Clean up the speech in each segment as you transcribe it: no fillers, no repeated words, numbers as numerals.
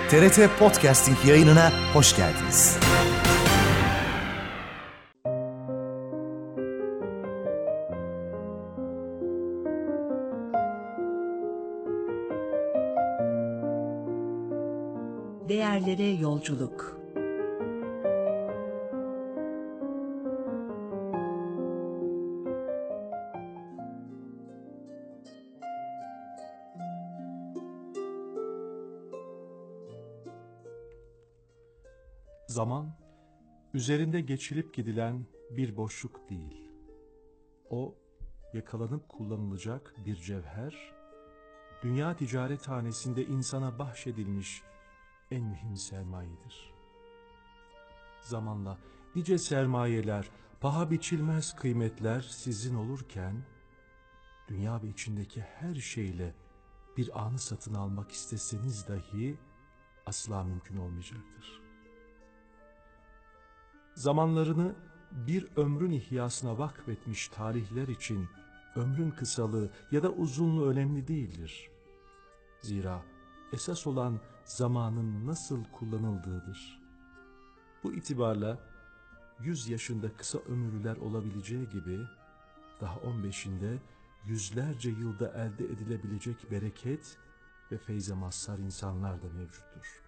TRT Podcasting yayınına hoş geldiniz. Değerlere yolculuk. Zaman, üzerinde geçilip gidilen bir boşluk değil. O, yakalanıp kullanılacak bir cevher, dünya ticarethanesinde insana bahşedilmiş en mühim sermayedir. Zamanla nice sermayeler, paha biçilmez kıymetler sizin olurken, dünya ve içindeki her şeyle bir anı satın almak isteseniz dahi asla mümkün olmayacaktır. Zamanlarını bir ömrün ihyasına vakfetmiş tarihler için ömrün kısalığı ya da uzunluğu önemli değildir. Zira esas olan zamanın nasıl kullanıldığıdır. Bu itibarla 100 yaşında kısa ömürlüler olabileceği gibi daha 15'inde yüzlerce yılda elde edilebilecek bereket ve feyze mazhar insanlar da mevcuttur.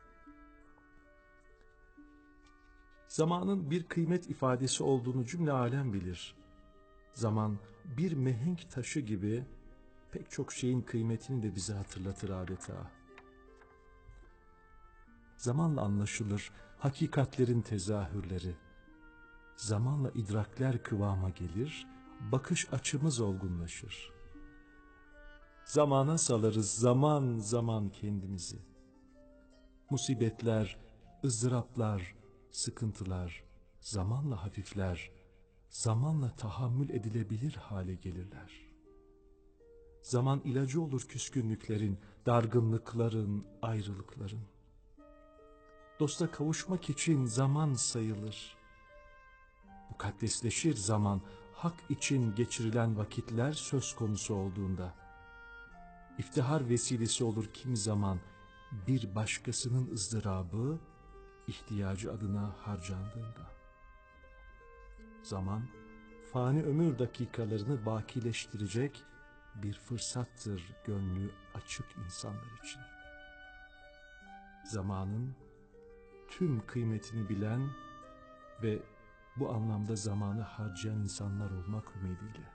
Zamanın bir kıymet ifadesi olduğunu cümle alem bilir. Zaman bir mihenk taşı gibi pek çok şeyin kıymetini de bize hatırlatır adeta. Zamanla anlaşılır hakikatlerin tezahürleri. Zamanla idrakler kıvama gelir, bakış açımız olgunlaşır. Zamana salarız zaman zaman kendimizi. Musibetler, ızdıraplar, sıkıntılar zamanla hafifler, zamanla tahammül edilebilir hale gelirler. Zaman ilacı olur küskünlüklerin, dargınlıkların, ayrılıkların. Dosta kavuşmak için zaman sayılır. Mukaddesleşir zaman, hak için geçirilen vakitler söz konusu olduğunda. İftihar vesilesi olur kimi zaman bir başkasının ızdırabı, ihtiyacı adına harcandığında. Zaman, fani ömür dakikalarını bakileştirecek bir fırsattır gönlü açık insanlar için. Zamanın tüm kıymetini bilen ve bu anlamda zamanı harcayan insanlar olmak ümidiyle.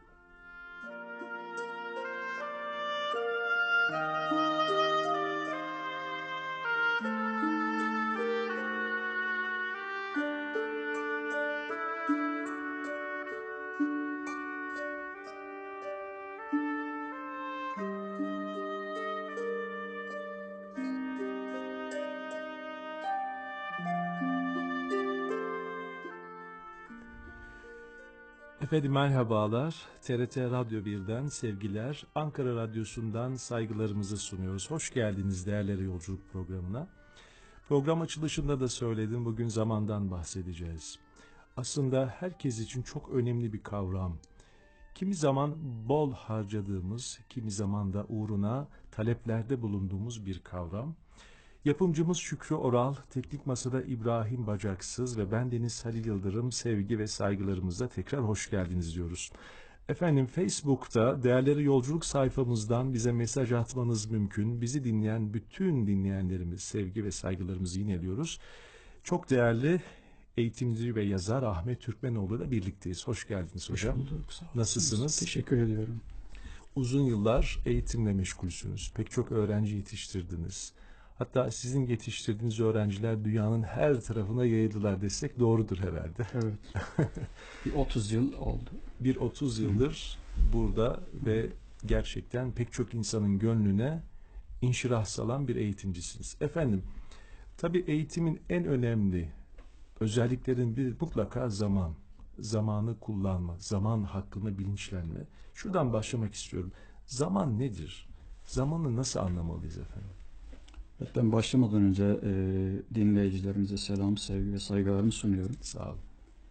Efendim merhabalar. TRT Radyo 1'den sevgiler, Ankara Radyosu'ndan saygılarımızı sunuyoruz. Hoş geldiniz Değerlere Yolculuk programına. Program açılışında da söyledim, bugün zamandan bahsedeceğiz. Aslında herkes için çok önemli bir kavram. Kimi zaman bol harcadığımız, kimi zaman da uğruna taleplerde bulunduğumuz bir kavram. Yapımcımız Şükrü Oral, teknik masada İbrahim Bacaksız ve bendeniz Halil Yıldırım, sevgi ve saygılarımızla tekrar hoş geldiniz diyoruz. Efendim Facebook'ta Değerleri Yolculuk sayfamızdan bize mesaj atmanız mümkün. Bizi dinleyen bütün dinleyenlerimiz sevgi ve saygılarımızı yineliyoruz. Çok değerli eğitimci ve yazar Ahmet Türkmenoğlu ile birlikteyiz. Hoş geldiniz hocam. Hoş bulduk. Sağ olun. Nasılsınız? Teşekkür ediyorum. Uzun yıllar eğitimle meşgulsünüz. Pek çok öğrenci yetiştirdiniz. Hatta sizin yetiştirdiğiniz öğrenciler dünyanın her tarafına yayıldılar desek doğrudur herhalde. Evet. Bir 30 yıl oldu. Bir 30 yıldır burada ve gerçekten pek çok insanın gönlüne inşirah salan bir eğitimcisiniz. Efendim, tabii eğitimin en önemli özelliklerin bir mutlaka zaman. Zamanı kullanma, zaman hakkında bilinçlenme. Şuradan başlamak istiyorum. Zaman nedir? Zamanı nasıl anlamalıyız efendim? Evet, ben başlamadan önce dinleyicilerimize selam, sevgi ve saygılarımı sunuyorum. Sağ olun.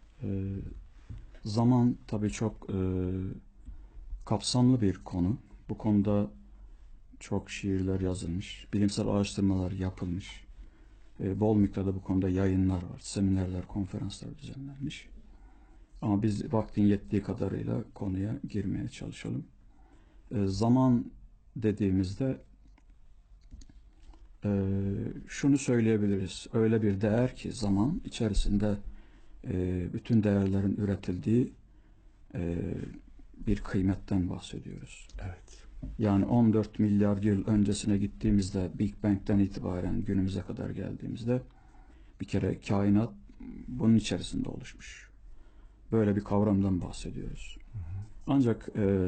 Zaman tabii çok kapsamlı bir konu. Bu konuda çok şiirler yazılmış, bilimsel araştırmalar yapılmış. Bol miktarda bu konuda yayınlar var, seminerler, konferanslar düzenlenmiş. Ama biz vaktin yettiği kadarıyla konuya girmeye çalışalım. Zaman dediğimizde şunu söyleyebiliriz. Öyle bir değer ki zaman içerisinde bütün değerlerin üretildiği bir kıymetten bahsediyoruz. Evet. Yani 14 milyar yıl öncesine gittiğimizde Big Bang'den itibaren günümüze kadar geldiğimizde bir kere kainat bunun içerisinde oluşmuş. Böyle bir kavramdan bahsediyoruz. Ancak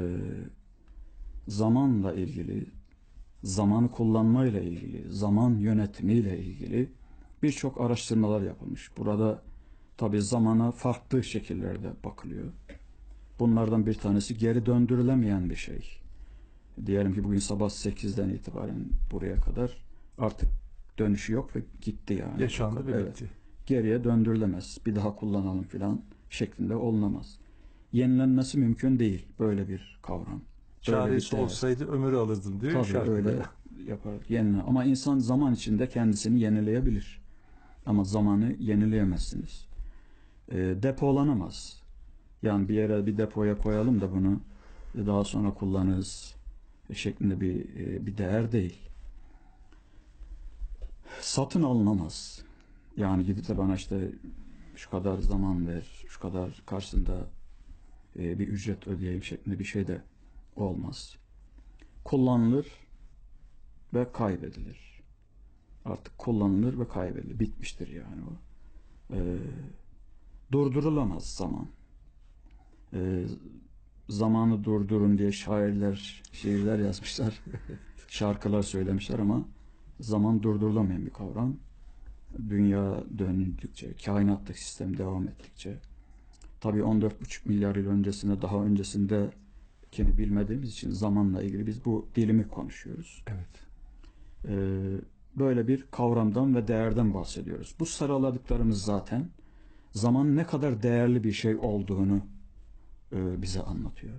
zamanla ilgili, zamanı kullanmayla ilgili, zaman yönetimiyle ilgili birçok araştırmalar yapılmış. Burada tabii zamana farklı şekillerde bakılıyor. Bunlardan bir tanesi geri döndürülemeyen bir şey. Diyelim ki bugün sabah 8'den itibaren buraya kadar artık dönüşü yok ve gitti yani. Yaşandı ve evet. bitti. Geriye döndürülemez. Bir daha kullanalım filan şeklinde olunamaz. Yenilenmesi mümkün değil böyle bir kavram. Çaresi olsaydı ömrü alırdım diyor. Tabii öyle yapar. Ama insan zaman içinde kendisini yenileyebilir. Ama zamanı yenileyemezsiniz. Depolanamaz. Yani bir yere bir depoya koyalım da bunu daha sonra kullanırız şeklinde bir değer değil. Satın alınamaz. Yani gidip de bana işte şu kadar zaman ver, şu kadar karşısında bir ücret ödeyeyim şeklinde bir şey de olmaz. Kullanılır ve kaybedilir. Artık kullanılır ve kaybedilir. Bitmiştir yani o. Durdurulamaz zaman. Zamanı durdurun diye şiirler yazmışlar. Şarkılar söylemişler ama zaman durdurulamayan bir kavram. Dünya döndükçe, kainattaki sistem devam ettikçe, tabii 14,5 milyar yıl öncesinde, daha öncesinde bilmediğimiz için zamanla ilgili biz bu dilimi konuşuyoruz. Evet. Böyle bir kavramdan ve değerden bahsediyoruz. Bu sıraladıklarımız zaten zamanın ne kadar değerli bir şey olduğunu bize anlatıyor.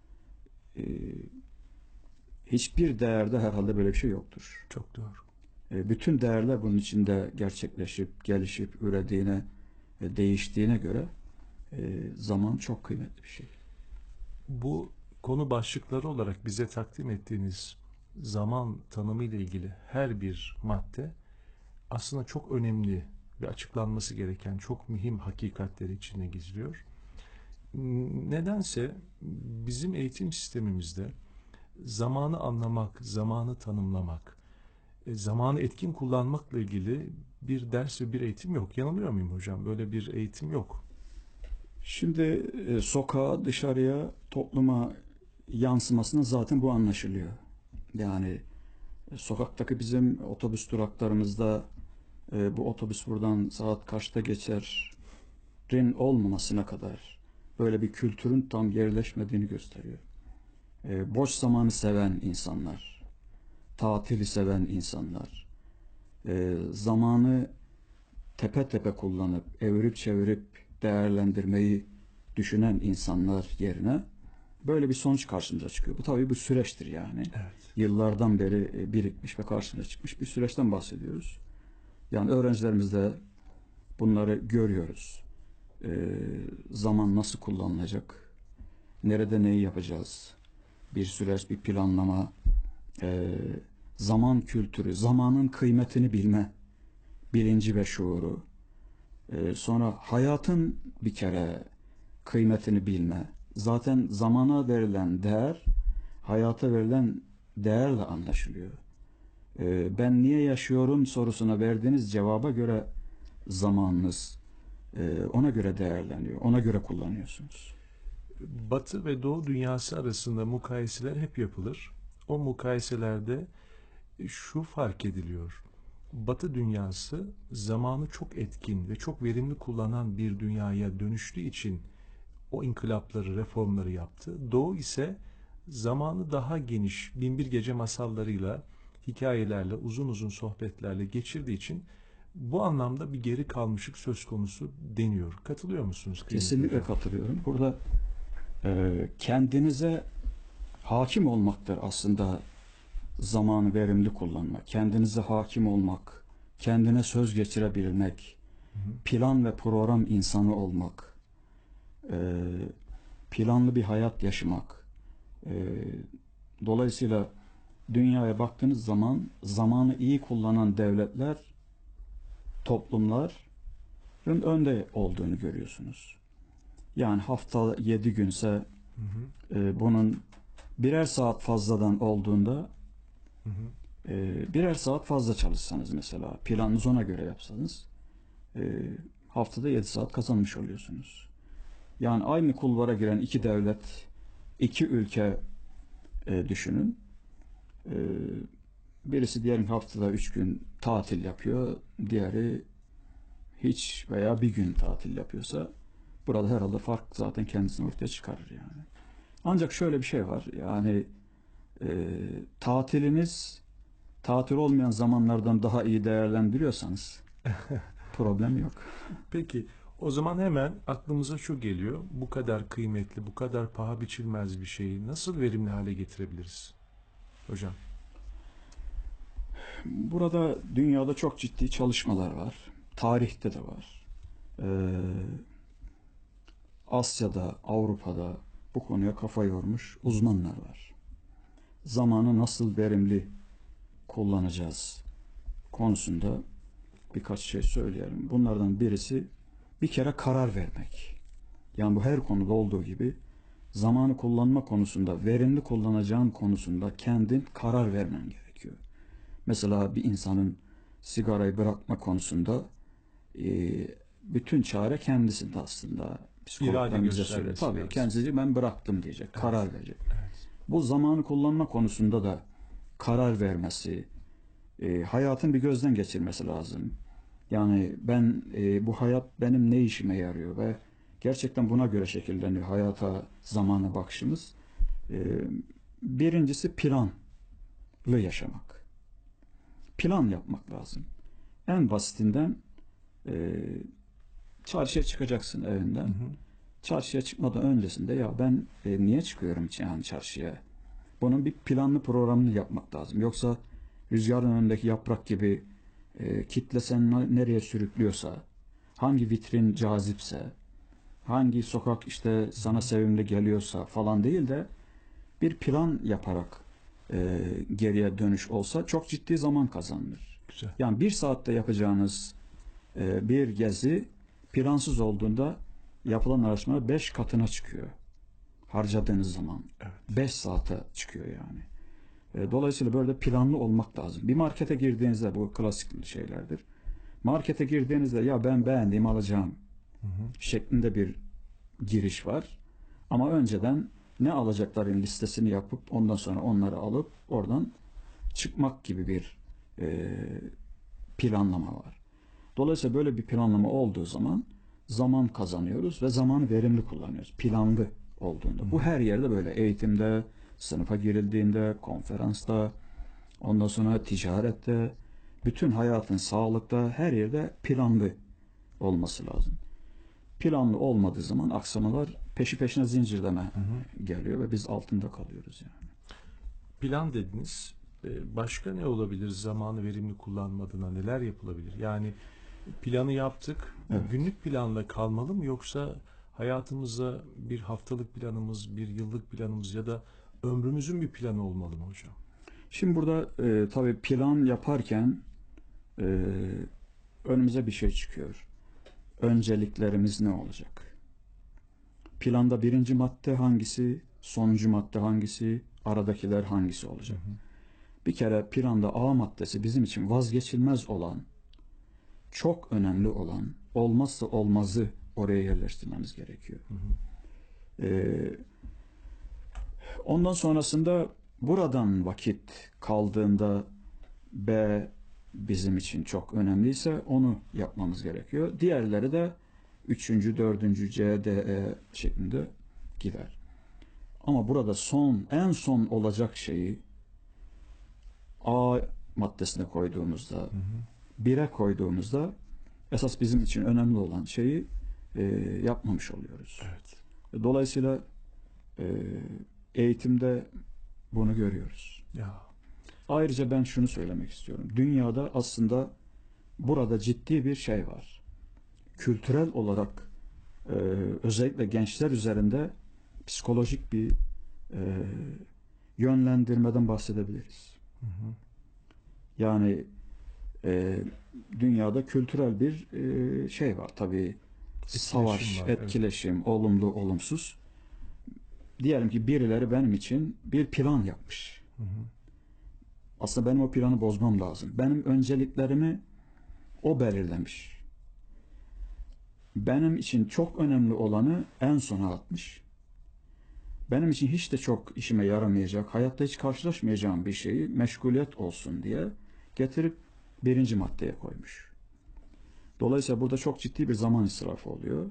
Hiçbir değerde herhalde böyle bir şey yoktur. Çok doğru. Bütün değerler bunun içinde gerçekleşip, gelişip, ürediğine, değiştiğine göre zaman çok kıymetli bir şey. Bu konu başlıkları olarak bize takdim ettiğiniz zaman tanımı ile ilgili her bir madde aslında çok önemli ve açıklanması gereken çok mühim hakikatleri içine gizliyor. Nedense bizim eğitim sistemimizde zamanı anlamak, zamanı tanımlamak, zamanı etkin kullanmakla ilgili bir ders ve bir eğitim yok. Yanılıyor muyum hocam? Böyle bir eğitim yok. Şimdi sokağa, dışarıya, topluma yansımasına zaten bu anlaşılıyor. Yani sokaktaki bizim otobüs duraklarımızda bu otobüs buradan saat kaçta geçerin olmamasına kadar böyle bir kültürün tam yerleşmediğini gösteriyor. Boş zamanı seven insanlar, tatili seven insanlar, zamanı tepe tepe kullanıp, evirip çevirip değerlendirmeyi düşünen insanlar yerine böyle bir sonuç karşımıza çıkıyor. Bu tabii bir süreçtir yani. Evet. Yıllardan beri birikmiş ve karşımıza çıkmış bir süreçten bahsediyoruz. Yani öğrencilerimizde bunları görüyoruz. Zaman nasıl kullanılacak? Nerede neyi yapacağız? Bir süreç, bir planlama, zaman kültürü, zamanın kıymetini bilme, bilinci ve şuuru. Sonra hayatın bir kere kıymetini bilme. Zaten zamana verilen değer, hayata verilen değerle anlaşılıyor. Ben niye yaşıyorum sorusuna verdiğiniz cevaba göre zamanınız ona göre değerleniyor, ona göre kullanıyorsunuz. Batı ve Doğu dünyası arasında mukayeseler hep yapılır. O mukayeselerde şu fark ediliyor. Batı dünyası zamanı çok etkin ve çok verimli kullanan bir dünyaya dönüştüğü için o inkılapları, reformları yaptı. Doğu ise zamanı daha geniş, Binbir Gece masallarıyla, hikayelerle, uzun uzun sohbetlerle geçirdiği için bu anlamda bir geri kalmışlık söz konusu deniyor. Katılıyor musunuz? Kesinlikle katılıyorum. Burada kendinize hakim olmaktır aslında zamanı verimli kullanmak. Kendinize hakim olmak, kendine söz geçirebilmek, plan ve program insanı olmak, planlı bir hayat yaşamak. Dolayısıyla dünyaya baktığınız zaman zamanı iyi kullanan devletler, toplumların önde olduğunu görüyorsunuz. Yani hafta 7 günse bunun birer saat fazladan olduğunda birer saat fazla çalışsanız mesela, planınızı ona göre yapsanız haftada 7 saat kazanmış oluyorsunuz. Yani aynı kulvara giren iki devlet, iki ülke düşünün. Birisi diyelim haftada 3 gün tatil yapıyor, diğeri hiç veya bir gün tatil yapıyorsa burada herhalde fark zaten kendisini ortaya çıkarır yani. Ancak şöyle bir şey var, yani tatiliniz tatil olmayan zamanlardan daha iyi değerlendiriyorsanız problem yok. Peki o zaman hemen aklımıza şu geliyor. Bu kadar kıymetli, bu kadar paha biçilmez bir şeyi nasıl verimli hale getirebiliriz hocam? Burada dünyada çok ciddi çalışmalar var. Tarihte de var. Asya'da, Avrupa'da bu konuya kafa yormuş uzmanlar var. Zamanı nasıl verimli kullanacağız konusunda birkaç şey söyleyelim. Bunlardan birisi bir kere karar vermek. Yani bu her konuda olduğu gibi zamanı kullanma konusunda, verimli kullanacağın konusunda kendin karar vermen gerekiyor. Mesela bir insanın sigarayı bırakma konusunda bütün çare kendisinde aslında. Psikologlar bize söylüyor. Tabii kendisi ben bıraktım diyecek, evet, karar verecek. Evet. Bu zamanı kullanma konusunda da karar vermesi, hayatın bir gözden geçirmesi lazım. Yani ben bu hayat benim ne işime yarıyor ve gerçekten buna göre şekilleniyor hayata, zamana bakışımız. Birincisi planlı yaşamak. Plan yapmak lazım. En basitinden çarşıya çıkacaksın evinden. Çarşıya çıkmadan öncesinde ya ben niye çıkıyorum yani çarşıya? Bunun bir planlı programını yapmak lazım. Yoksa rüzgarın önündeki yaprak gibi kitle seni nereye sürüklüyorsa, hangi vitrin cazipse, hangi sokak işte sana sevimli geliyorsa falan değil de bir plan yaparak geriye dönüş olsa çok ciddi zaman kazanılır. Güzel. Yani bir saatte yapacağınız bir gezi plansız olduğunda yapılan araştırma 5 katına çıkıyor. Harcadığınız zaman. Evet. 5 saate çıkıyor yani. Dolayısıyla böyle planlı olmak lazım. Bir markete girdiğinizde, bu klasik şeylerdir. Markete girdiğinizde ya ben beğendiğimi alacağım şeklinde bir giriş var. Ama önceden ne alacakların listesini yapıp ondan sonra onları alıp oradan çıkmak gibi bir planlama var. Dolayısıyla böyle bir planlama olduğu zaman kazanıyoruz ve zamanı verimli kullanıyoruz. Planlı olduğunda. Bu her yerde böyle. Eğitimde, sınıfa girildiğinde, konferansta, ondan sonra ticarette, bütün hayatın, sağlıkta, her yerde planlı olması lazım. Planlı olmadığı zaman aksamalar peşi peşine zincirleme geliyor ve biz altında kalıyoruz yani. Plan dediniz. Başka ne olabilir zamanı verimli kullanma adına, neler yapılabilir? Yani planı yaptık. Evet. Günlük planla kalmalı mı yoksa hayatımızda bir haftalık planımız, bir yıllık planımız ya da ömrümüzün bir planı olmalı mı hocam? Şimdi burada tabii plan yaparken önümüze bir şey çıkıyor. Önceliklerimiz ne olacak? Planda birinci madde hangisi, sonuncu madde hangisi, aradakiler hangisi olacak? Bir kere planda A maddesi bizim için vazgeçilmez olan, çok önemli olan, olmazsa olmazı oraya yerleştirmemiz gerekiyor. Ondan sonrasında buradan vakit kaldığında B bizim için çok önemliyse onu yapmamız gerekiyor. Diğerleri de 3. 4. C, D, E şeklinde gider. Ama burada en son olacak şeyi A maddesine koyduğumuzda, 1'e koyduğumuzda esas bizim için önemli olan şeyi yapmamış oluyoruz. Evet. Dolayısıyla eğitimde bunu görüyoruz. Ya. Ayrıca ben şunu söylemek istiyorum. Dünyada aslında burada ciddi bir şey var. Kültürel olarak özellikle gençler üzerinde psikolojik bir yönlendirmeden bahsedebiliriz. Hı hı. Yani dünyada kültürel bir şey var tabii. Savaş, var, etkileşim, olumlu, olumsuz. Diyelim ki birileri benim için bir plan yapmış. Hı hı. Aslında benim o planı bozmam lazım. Benim önceliklerimi o belirlemiş. Benim için çok önemli olanı en sona atmış. Benim için hiç de çok işime yaramayacak, hayatta hiç karşılaşmayacağım bir şeyi meşguliyet olsun diye getirip birinci maddeye koymuş. Dolayısıyla burada çok ciddi bir zaman israfı oluyor.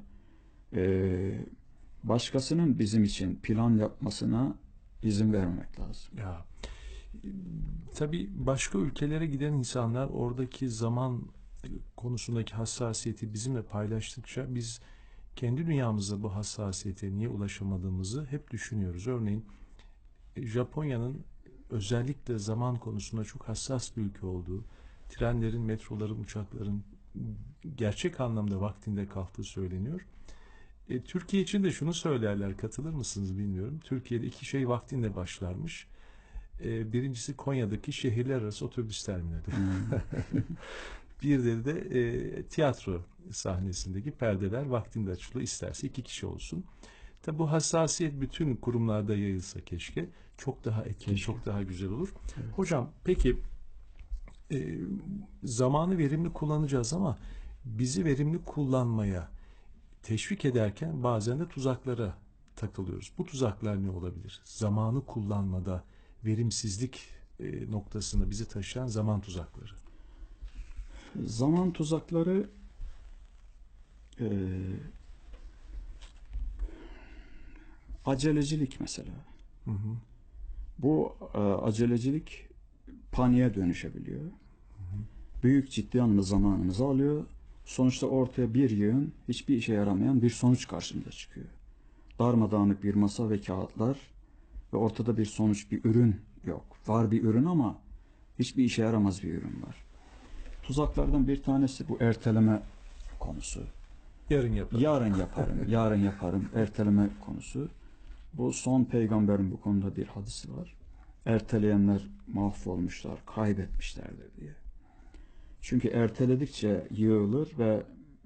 Başkasının bizim için plan yapmasına izin vermemek lazım. Ya tabii başka ülkelere giden insanlar oradaki zaman konusundaki hassasiyeti bizimle paylaştıkça biz kendi dünyamızda bu hassasiyete niye ulaşamadığımızı hep düşünüyoruz. Örneğin Japonya'nın özellikle zaman konusunda çok hassas bir ülke olduğu, trenlerin, metroların, uçakların gerçek anlamda vaktinde kalktığı söyleniyor. Türkiye için de şunu söylerler, katılır mısınız bilmiyorum. Türkiye'de iki şey vaktinde başlarmış. Birincisi Konya'daki şehirler arası otobüs terminali. Bir de tiyatro sahnesindeki perdeler vaktinde açılıyor. İsterse 2 kişi olsun. Tabi bu hassasiyet bütün kurumlarda yayılsa keşke. Çok daha etkin, çok daha güzel olur. Evet. Hocam peki zamanı verimli kullanacağız ama bizi verimli kullanmaya teşvik ederken bazen de tuzaklara takılıyoruz. Bu tuzaklar ne olabilir? Zamanı kullanmada verimsizlik noktasında bizi taşıyan zaman tuzakları. Zaman tuzakları acelecilik mesela. Hı hı. Bu acelecilik paniğe dönüşebiliyor. Hı hı. Büyük ciddi anlamda zamanımızı alıyor. Sonuçta ortaya bir yığın hiçbir işe yaramayan bir sonuç karşımıza çıkıyor. Darmadağınık bir masa ve kağıtlar ve ortada bir sonuç, bir ürün yok. Var bir ürün ama hiçbir işe yaramaz bir ürün var. Tuzaklardan bir tanesi bu erteleme konusu. Yarın yaparım. Yarın yaparım, yarın yaparım, erteleme konusu. Bu son peygamberin bu konuda bir hadisi var. Erteleyenler mahvolmuşlar, kaybetmişlerdir diye. Çünkü erteledikçe yığılır ve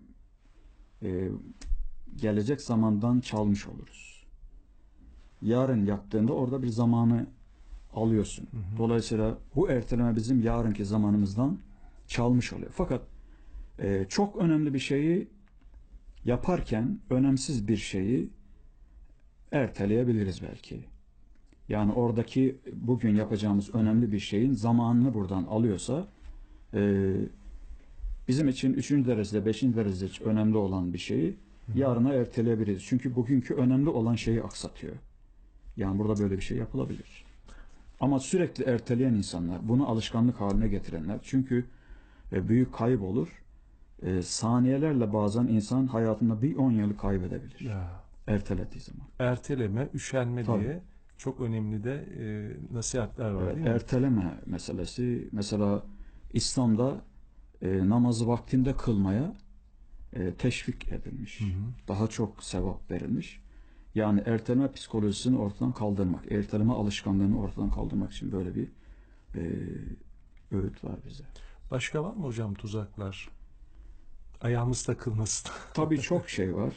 gelecek zamandan çalmış oluruz. Yarın yaptığında orada bir zamanı alıyorsun. Hı hı. Dolayısıyla bu erteleme bizim yarınki zamanımızdan çalmış oluyor. Fakat çok önemli bir şeyi yaparken önemsiz bir şeyi erteleyebiliriz belki. Yani oradaki bugün yapacağımız önemli bir şeyin zamanını buradan alıyorsa bizim için 3. derecede, 5. derecede önemli olan bir şeyi yarına erteleyebiliriz. Çünkü bugünkü önemli olan şeyi aksatıyor. Yani burada böyle bir şey yapılabilir. Ama sürekli erteleyen insanlar, bunu alışkanlık haline getirenler, çünkü büyük kayıp olur. Saniyelerle bazen insan hayatında bir 10 yılı kaybedebilir. Ya. Ertelediği zaman. Erteleme, üşenme Tabii. diye çok önemli de nasihatler var, evet, değil mi? Erteleme meselesi, mesela İslam'da namazı vaktinde kılmaya teşvik edilmiş. Hı hı. Daha çok sevap verilmiş. Yani erteleme psikolojisini ortadan kaldırmak, erteleme alışkanlığını ortadan kaldırmak için böyle bir öğüt var bize. Başka var mı hocam tuzaklar? Ayağımız takılmasın. Tabii çok şey var.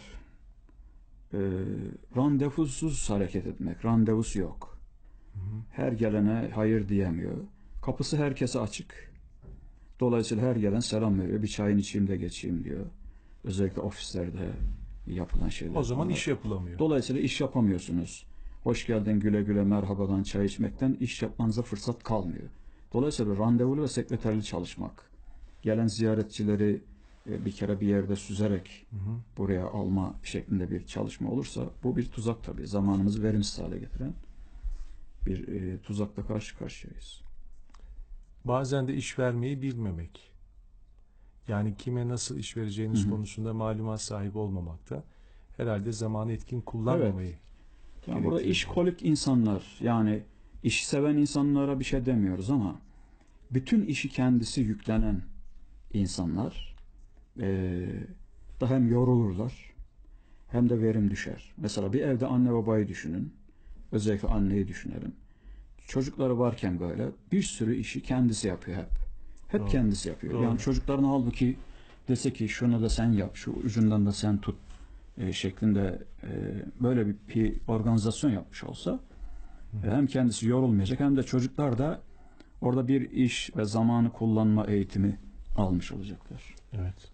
Randevusuz hareket etmek. Randevusu yok. Hı hı. Her gelene hayır diyemiyor. Kapısı herkese açık. Dolayısıyla her gelen selam veriyor. Bir çayını içeyim de geçeyim diyor. Özellikle ofislerde yapılan şeyler. O zaman iş yapılamıyor. Dolayısıyla iş yapamıyorsunuz. Hoş geldin, güle güle, merhabadan, çay içmekten iş yapmanıza fırsat kalmıyor. Dolayısıyla randevulu ve sekreterli çalışmak, gelen ziyaretçileri bir kere bir yerde süzerek buraya alma şeklinde bir çalışma olursa bu bir tuzak tabii. Zamanımızı verimsiz hale getiren bir tuzakla karşı karşıyayız. Bazen de iş vermeyi bilmemek. Yani kime nasıl iş vereceğiniz konusunda malumat sahibi olmamakta. Herhalde zamanı etkin kullanmamayı. Evet. Yani burada işkolik insanlar, yani iş seven insanlara bir şey demiyoruz ama bütün işi kendisi yüklenen, insanlar da hem yorulurlar hem de verim düşer. Mesela bir evde anne babayı düşünün. Özellikle anneyi düşünelim. Çocukları varken böyle bir sürü işi kendisi yapıyor hep. Hep Doğru. kendisi yapıyor. Doğru. Yani çocukların halbuki dese ki şunu da sen yap, şu ucundan da sen tut şeklinde böyle bir organizasyon yapmış olsa hem kendisi yorulmayacak hem de çocuklar da orada bir iş ve zamanı kullanma eğitimi almış olacaklar. Evet.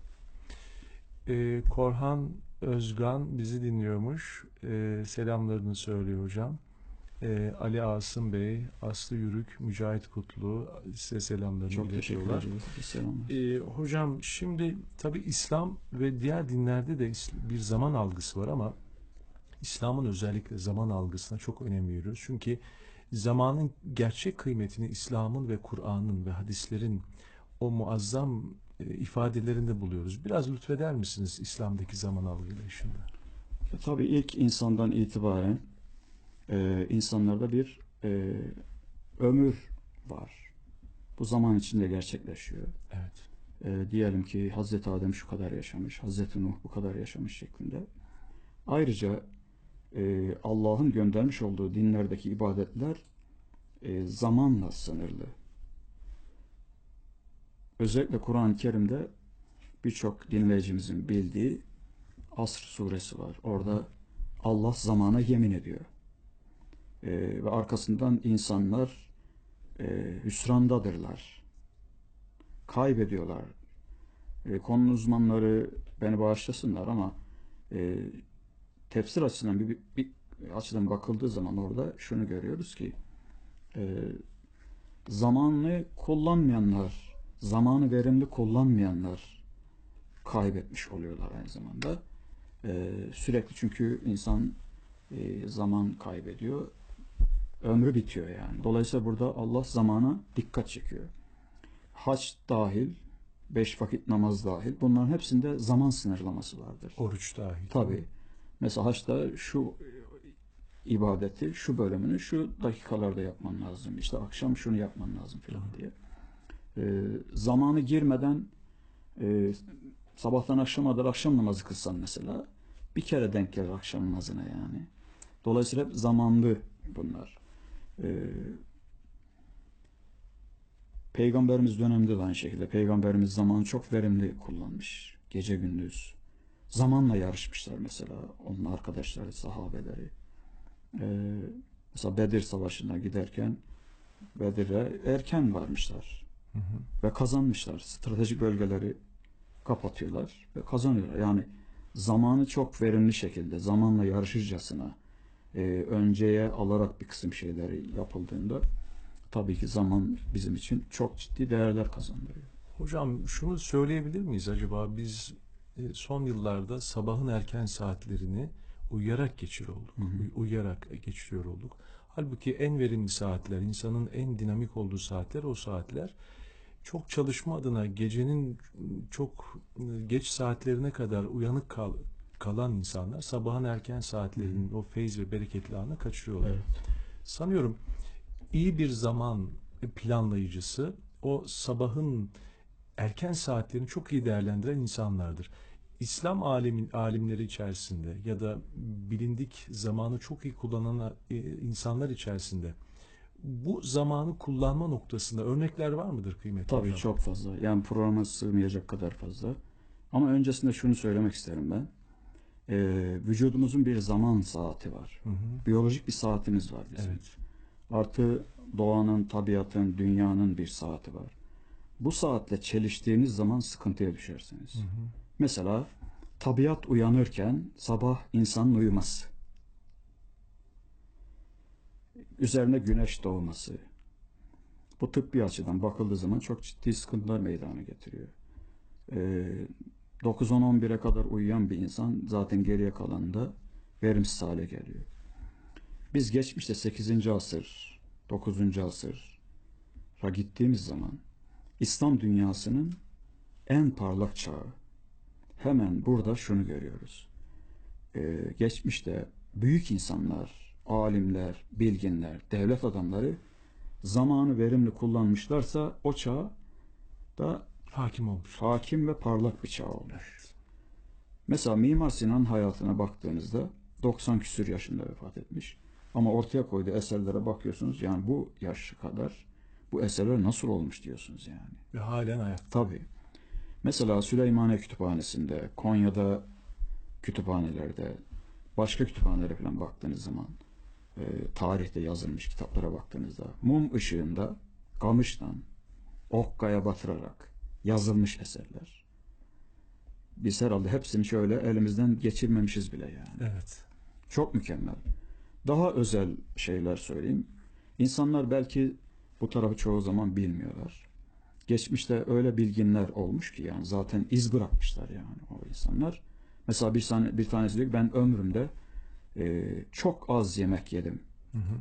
Korhan Özgan bizi dinliyormuş. Selamlarını söylüyor hocam. Ali Asım Bey, Aslı Yürük, Mücahit Kutlu size selamlarını Çok teşekkür iletiyorlar. ederim. Selamlar. Hocam şimdi tabii İslam ve diğer dinlerde de bir zaman algısı var ama İslam'ın özellikle zaman algısına çok önem veriyoruz. Çünkü zamanın gerçek kıymetini İslam'ın ve Kur'an'ın ve hadislerin o muazzam ifadelerinde buluyoruz. Biraz lütfeder misiniz İslam'daki zaman algılayışında? Tabii ilk insandan itibaren insanlarda bir ömür var. Bu zaman içinde gerçekleşiyor. Evet. Diyelim ki Hazreti Adem şu kadar yaşamış, Hazreti Nuh bu kadar yaşamış şeklinde. Ayrıca Allah'ın göndermiş olduğu dinlerdeki ibadetler zamanla sınırlı. Özellikle Kur'an-ı Kerim'de birçok dinleyicimizin bildiği Asr suresi var. Orada Allah zamana yemin ediyor. Ve arkasından insanlar hüsrandadırlar. Kaybediyorlar. Konu uzmanları beni bağışlasınlar ama tefsir açısından bir açıdan bakıldığı zaman orada şunu görüyoruz ki zamanı kullanmayanlar, zamanı verimli kullanmayanlar kaybetmiş oluyorlar aynı zamanda. Sürekli çünkü insan zaman kaybediyor. Ömrü bitiyor yani. Dolayısıyla burada Allah zamana dikkat çekiyor. Hac dahil, 5 vakit namaz dahil. Bunların hepsinde zaman sınırlaması vardır. Oruç dahil. Tabii. Mesela haçta şu ibadeti, şu bölümünü şu dakikalarda yapman lazım. İşte akşam şunu yapman lazım filan diye. Zamanı girmeden sabahtan akşama kadar akşam namazı kılsan mesela bir kere denk gelir akşam namazına yani. Dolayısıyla hep zamanlı bunlar. Peygamberimiz döneminde de aynı şekilde. Peygamberimiz zamanı çok verimli kullanmış. Gece gündüz. Zamanla yarışmışlar mesela. Onun arkadaşları, sahabeleri. Mesela Bedir Savaşı'na giderken Bedir'e erken varmışlar. Hı hı. Ve kazanmışlar. Stratejik bölgeleri kapatıyorlar ve kazanıyorlar. Yani zamanı çok verimli şekilde, zamanla yarışırcasına önceye alarak bir kısım şeyleri yapıldığında tabii ki zaman bizim için çok ciddi değerler kazandırıyor. Hocam şunu söyleyebilir miyiz acaba? Biz son yıllarda sabahın erken saatlerini uyuyarak geçiriyor olduk. Uyuyarak geçiriyor olduk. Halbuki en verimli saatler, insanın en dinamik olduğu saatler o saatler. Çok çalışma adına gecenin çok geç saatlerine kadar uyanık kalan insanlar sabahın erken saatlerinin o feyz ve bereketli anını kaçırıyorlar. Evet. Sanıyorum iyi bir zaman planlayıcısı o sabahın erken saatlerini çok iyi değerlendiren insanlardır. İslam alimleri içerisinde ya da bilindik zamanı çok iyi kullanan insanlar içerisinde bu zamanı kullanma noktasında örnekler var mıdır kıymetli Tabii hocam? çok fazla. Yani programa sığmayacak kadar fazla. Ama öncesinde şunu söylemek isterim ben. Vücudumuzun bir zaman saati var. Hı hı. Biyolojik bir saatimiz var bizim. Evet. Artı doğanın, tabiatın, dünyanın bir saati var. Bu saatle çeliştiğiniz zaman sıkıntıya düşersiniz. Hı hı. Mesela tabiat uyanırken sabah insanın uyuması. Üzerine güneş doğması. Bu tıbbi açıdan bakıldığı zaman çok ciddi sıkıntılar meydana getiriyor. 9-10-11'e kadar uyuyan bir insan zaten geriye kalanında verimsiz hale geliyor. Biz geçmişte 8. asır, 9. asıra gittiğimiz zaman İslam dünyasının en parlak çağı. Hemen burada şunu görüyoruz. Geçmişte büyük insanlar, alimler, bilginler, devlet adamları zamanı verimli kullanmışlarsa o çağ da Hakim olmuş. Hakim ve parlak bir çağ olmuş. Mesela Mimar Sinan hayatına baktığınızda 90 küsur yaşında vefat etmiş. Ama ortaya koyduğu eserlere bakıyorsunuz, yani bu yaşa kadar bu eserler nasıl olmuş diyorsunuz yani. Ve halen hayatta. Tabii. Mesela Süleymaniye Kütüphanesi'nde, Konya'da kütüphanelerde, başka kütüphanelere falan baktığınız zaman, tarihte yazılmış kitaplara baktığınızda, mum ışığında kamıştan okkaya batırarak yazılmış eserler. Biz herhalde hepsini şöyle elimizden geçirmemişiz bile yani. Evet. Çok mükemmel. Daha özel şeyler söyleyeyim. İnsanlar belki bu tarafı çoğu zaman bilmiyorlar. Geçmişte öyle bilginler olmuş ki yani zaten iz bırakmışlar yani o insanlar. Mesela bir tanesi diyor ki ben ömrümde çok az yemek yedim. Hı hı.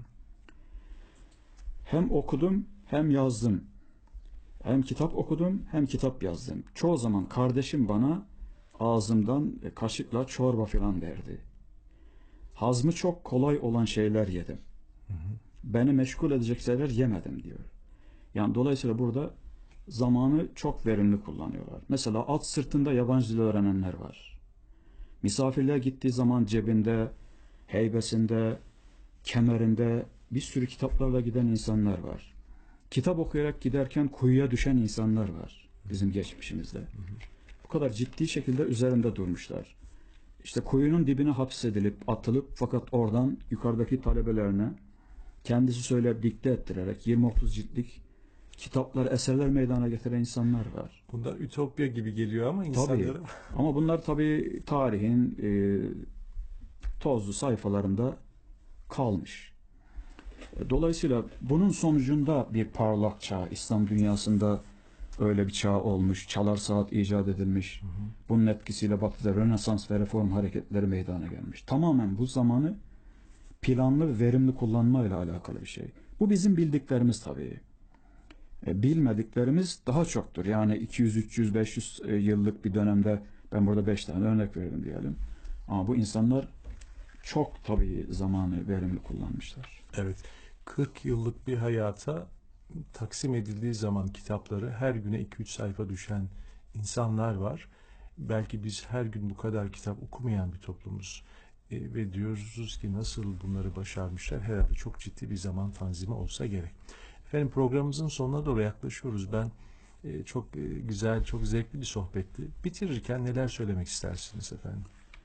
Hem okudum hem yazdım. Hem kitap okudum hem kitap yazdım. Çoğu zaman kardeşim bana ağzımdan kaşıkla çorba falan derdi. Hazmı çok kolay olan şeyler yedim. Hı hı. Beni meşgul edecek şeyler yemedim diyor. Yani dolayısıyla burada zamanı çok verimli kullanıyorlar. Mesela at sırtında yabancı dil öğrenenler var. Misafirliğe gittiği zaman cebinde, heybesinde, kemerinde bir sürü kitaplarla giden insanlar var. Kitap okuyarak giderken kuyuya düşen insanlar var bizim geçmişimizde. Bu kadar ciddi şekilde üzerinde durmuşlar. İşte kuyunun dibine hapsedilip, atılıp fakat oradan yukarıdaki talebelerine kendisi söyleyip dikte ettirerek 20-30 ciltlik kitaplar, eserler meydana getiren insanlar var. Bunlar ütopya gibi geliyor ama insanlara... Tabii. Ama bunlar tabii tarihin tozlu sayfalarında kalmış. Dolayısıyla bunun sonucunda bir parlak çağ, İslam dünyasında öyle bir çağ olmuş, çalar saat icat edilmiş. Hı hı. Bunun etkisiyle Batı'da Rönesans ve reform hareketleri meydana gelmiş. Tamamen bu zamanı planlı ve verimli kullanmayla alakalı bir şey. Bu bizim bildiklerimiz tabii. Bilmediklerimiz daha çoktur. Yani 200, 300, 500 yıllık bir dönemde ben burada 5 tane örnek verdim diyelim. Ama bu insanlar çok tabii zamanı verimli kullanmışlar. Evet. 40 yıllık bir hayata taksim edildiği zaman kitapları her güne 2-3 sayfa düşen insanlar var. Belki biz her gün bu kadar kitap okumayan bir toplumuz. Ve diyoruz ki nasıl bunları başarmışlar? Herhalde çok ciddi bir zaman tanzimi olsa gerek. Efendim programımızın sonuna doğru yaklaşıyoruz. Ben çok güzel, çok zevkli bir sohbetti. Bitirirken neler söylemek istersiniz efendim?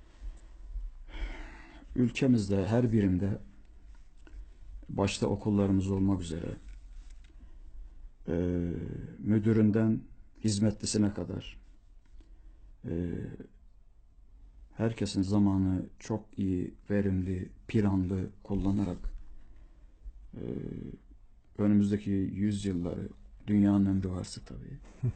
Ülkemizde her birimde başta okullarımız olmak üzere müdüründen hizmetlisine kadar herkesin zamanı çok iyi, verimli, planlı kullanarak önümüzdeki yüzyılları dünyanın ömrü varsa tabii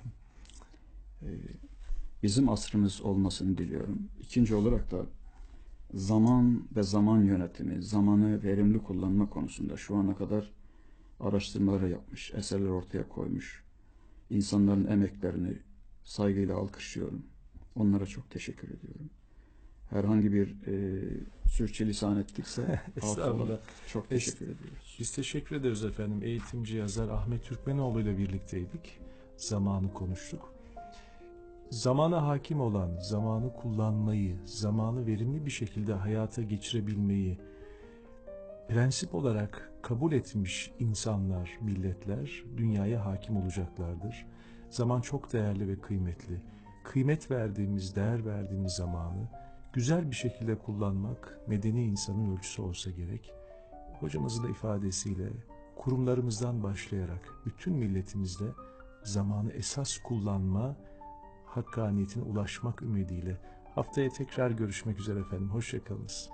bizim asrımız olmasını diliyorum. İkinci olarak da zaman ve zaman yönetimi, zamanı verimli kullanma konusunda şu ana kadar araştırmalar yapmış, eserler ortaya koymuş, insanların emeklerini saygıyla alkışlıyorum. Onlara çok teşekkür ediyorum. Herhangi bir sürçülisan ettikse Estağfurullah. Çok teşekkür ediyoruz. Biz teşekkür ederiz efendim. Eğitimci yazar Ahmet Türkmenoğlu ile birlikteydik. Zamanı konuştuk. Zamana hakim olan, zamanı kullanmayı, zamanı verimli bir şekilde hayata geçirebilmeyi prensip olarak kabul etmiş insanlar, milletler dünyaya hakim olacaklardır. Zaman çok değerli ve kıymetli. Kıymet verdiğimiz, değer verdiğimiz zamanı güzel bir şekilde kullanmak medeni insanın ölçüsü olsa gerek. Hocamızın da ifadesiyle kurumlarımızdan başlayarak bütün milletimizde zamanı esas kullanma, hakkaniyetine ulaşmak ümidiyle haftaya tekrar görüşmek üzere efendim. Hoşça kalınız.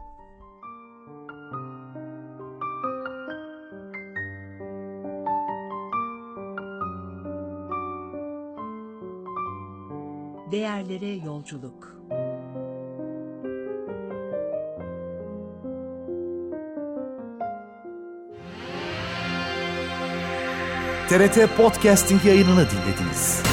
Değerlere yolculuk. TRT Podcasting yayınını dinlediniz.